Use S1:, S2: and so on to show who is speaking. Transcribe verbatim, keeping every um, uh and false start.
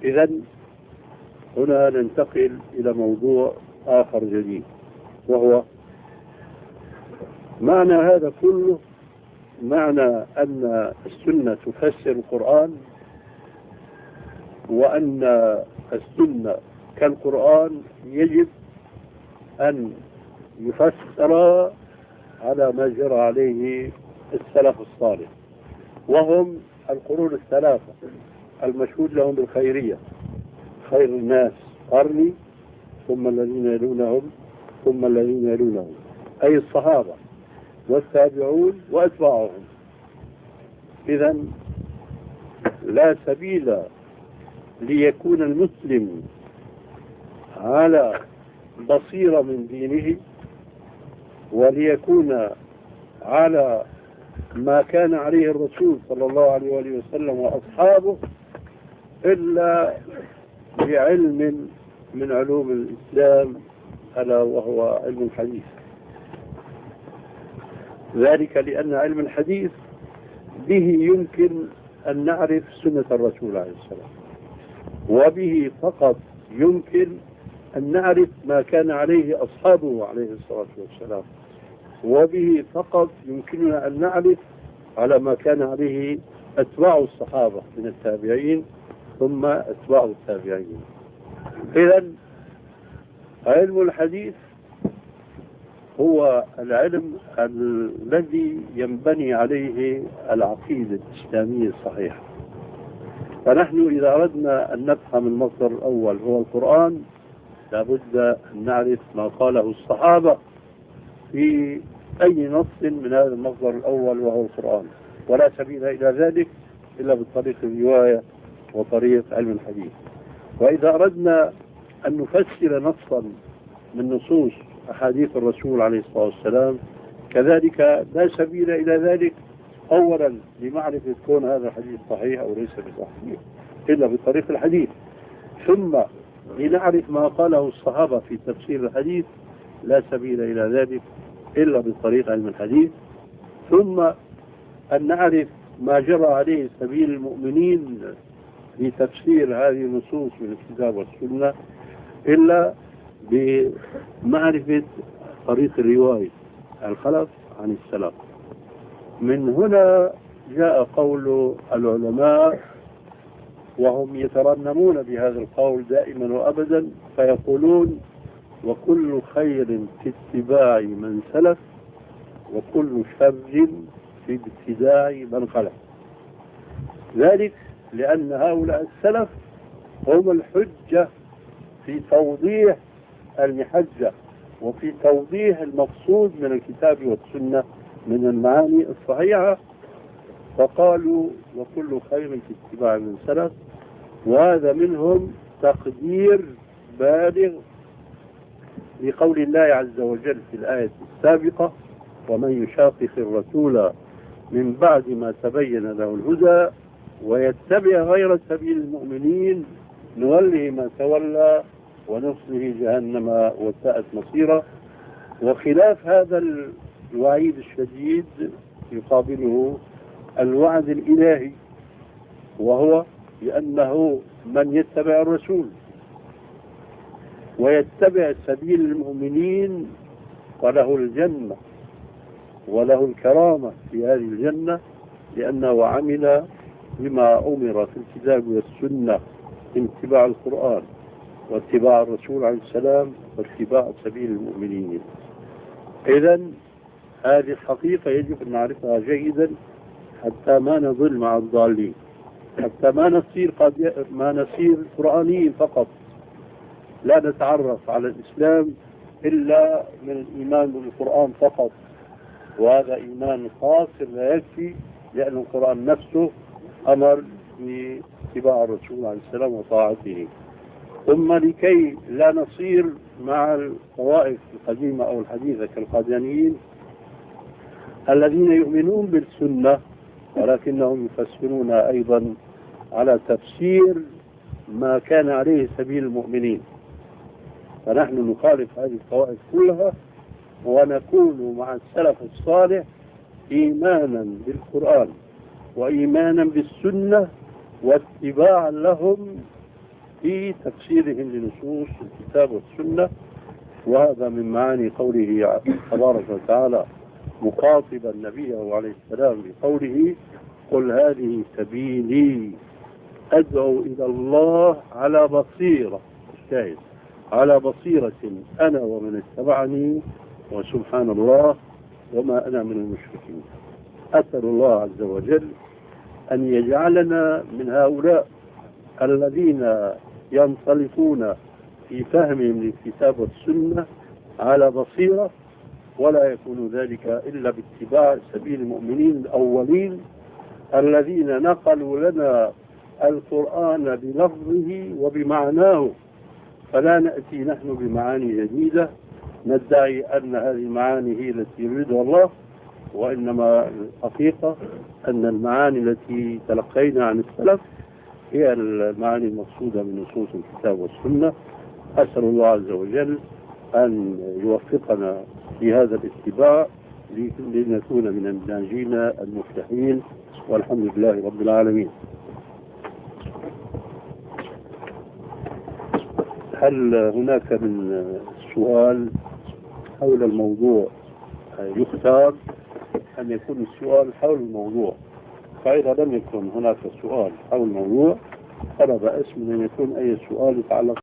S1: إذا هنا ننتقل إلى موضوع آخر جديد، وهو معنى هذا كله. معنى أن السنة تفسر القرآن، وأن السنة كالقرآن يجب أن يفسر على ما جرى عليه السلف الصالح، وهم القرون الثلاثة المشهود لهم بالخيرية: خير الناس قرني، ثم الذين يلونهم، ثم الذين يلونهم، أي الصحابة والتابعون وأتباعهم. إذا لا سبيل ليكون المسلم على بصيرة من دينه وليكون على ما كان عليه الرسول صلى الله عليه وآله وسلم وأصحابه إلا بعلم من علوم الإسلام، ألا وهو علم الحديث. ذلك لأن علم الحديث به يمكن أن نعرف سنة الرسول عليه السلام، وبه فقط يمكن أن نعرف ما كان عليه أصحابه عليه الصلاة والسلام، وبه فقط يمكننا أن نعرف على ما كان عليه أتباع الصحابة من التابعين ثم أتباع التابعين. إذن علم الحديث هو العلم الذي ينبني عليه العقيدة الإسلامية الصحيحة. فنحن إذا أردنا أن نفهم المصدر الأول هو القرآن، لابد أن نعرف ما قاله الصحابة في أي نص من هذا المصدر الأول وهو القرآن، ولا سبيل إلى ذلك إلا بطريق الرواية وطريق علم الحديث. وإذا أردنا أن نفسر نصا من نصوص أحاديث الرسول عليه الصلاة والسلام، كذلك لا سبيل إلى ذلك أولا لمعرفة كون هذا الحديث صحيح أو ليس بصحيح إلا بطريق الحديث، ثم لنعرف ما قاله الصحابة في تفسير الحديث، لا سبيل إلى ذلك إلا بطريق علم الحديث، ثم أن نعرف ما جرى عليه سبيل المؤمنين في تفسير هذه النصوص من الكتاب والسنة إلا بمعرفة طريق الرواية الخلف عن السلف. من هنا جاء قول العلماء، وهم يترنمون بهذا القول دائما وأبدا، فيقولون: وكل خير في اتباع من سلف، وكل شر في ابتداع من خلف. ذلك لأن هؤلاء السلف هم الحجة في توضيح المحجة وفي توضيح المقصود من الكتاب والسنة من المعاني الصحيحة، فقالوا: وكل خير في اتباع من سلف. وهذا منهم تقدير بالغ لقول الله عز وجل في الآية السابقة: ومن يشاقق الرسول من بعد ما تبين له الهدى ويتبع غير سبيل المؤمنين نوله ما تولى ونصله جهنم وساءت مصيرا. وخلاف هذا الوعيد الشديد يقابله الوعد الإلهي، وهو بأنه من يتبع الرسول ويتبع سبيل المؤمنين فله الجنة وله الكرامة في هذه الجنة، لأنه عمل بما أمر في الكتاب والسنة من اتباع القرآن واتباع الرسول عليه السلام واتباع سبيل المؤمنين. إذن هذه الحقيقة يجب أن نعرفها جيدا حتى ما نضل مع الضالين، حتى ما نصير قد ما نصير قرآنيين فقط، لا نتعرف على الإسلام إلا من الإيمان بالقرآن فقط، وهذا إيمان قاصر لا يكفي، لأن القرآن نفسه أمر باتباع الرسول عليه السلام وطاعته. ثم لكي لا نصير مع الطوائف القديمة أو الحديثة كالقاديانيين الذين يؤمنون بالسنة ولكنهم يفسرون أيضا على تفسير ما كان عليه سبيل المؤمنين، فنحن نخالف هذه الطوائف كلها ونكون مع السلف الصالح إيمانا بالقرآن وإيمانا بالسنة واتباعا لهم في تفسيرهم لنصوص الكتاب والسنة. وهذا من معاني قوله تبارك وتعالى مخاطبا نبيه عليه السلام بقوله قل هذه سبيلي أدعو إلى الله على بصيرة، الشاهد على بصيرة أنا ومن اتبعني وسبحان الله وما أنا من المشركين. أسأل الله عز وجل أن يجعلنا من هؤلاء الذين ينطلقون في فهمهم للكتاب والسنة على بصيرة، ولا يكون ذلك إلا باتباع سبيل المؤمنين الأولين الذين نقلوا لنا القرآن بلفظه وبمعناه، فلا نأتي نحن بمعاني جديدة ندعي أن هذه المعاني هي التي يريدها الله، وإنما الحقيقة أن المعاني التي تلقينا عن السلف هي المعاني المقصودة من نصوص الكتاب والسنة. أسأل الله عز وجل أن يوفقنا في هذا الاتباع لنكون من الناجين المفلحين، والحمد لله رب العالمين. هل هناك من سؤال حول الموضوع؟ يختار أن يكون السؤال حول الموضوع، فإذا لم يكن هناك سؤال حول الموضوع فلا بأس من أن يكون أي سؤال يتعلق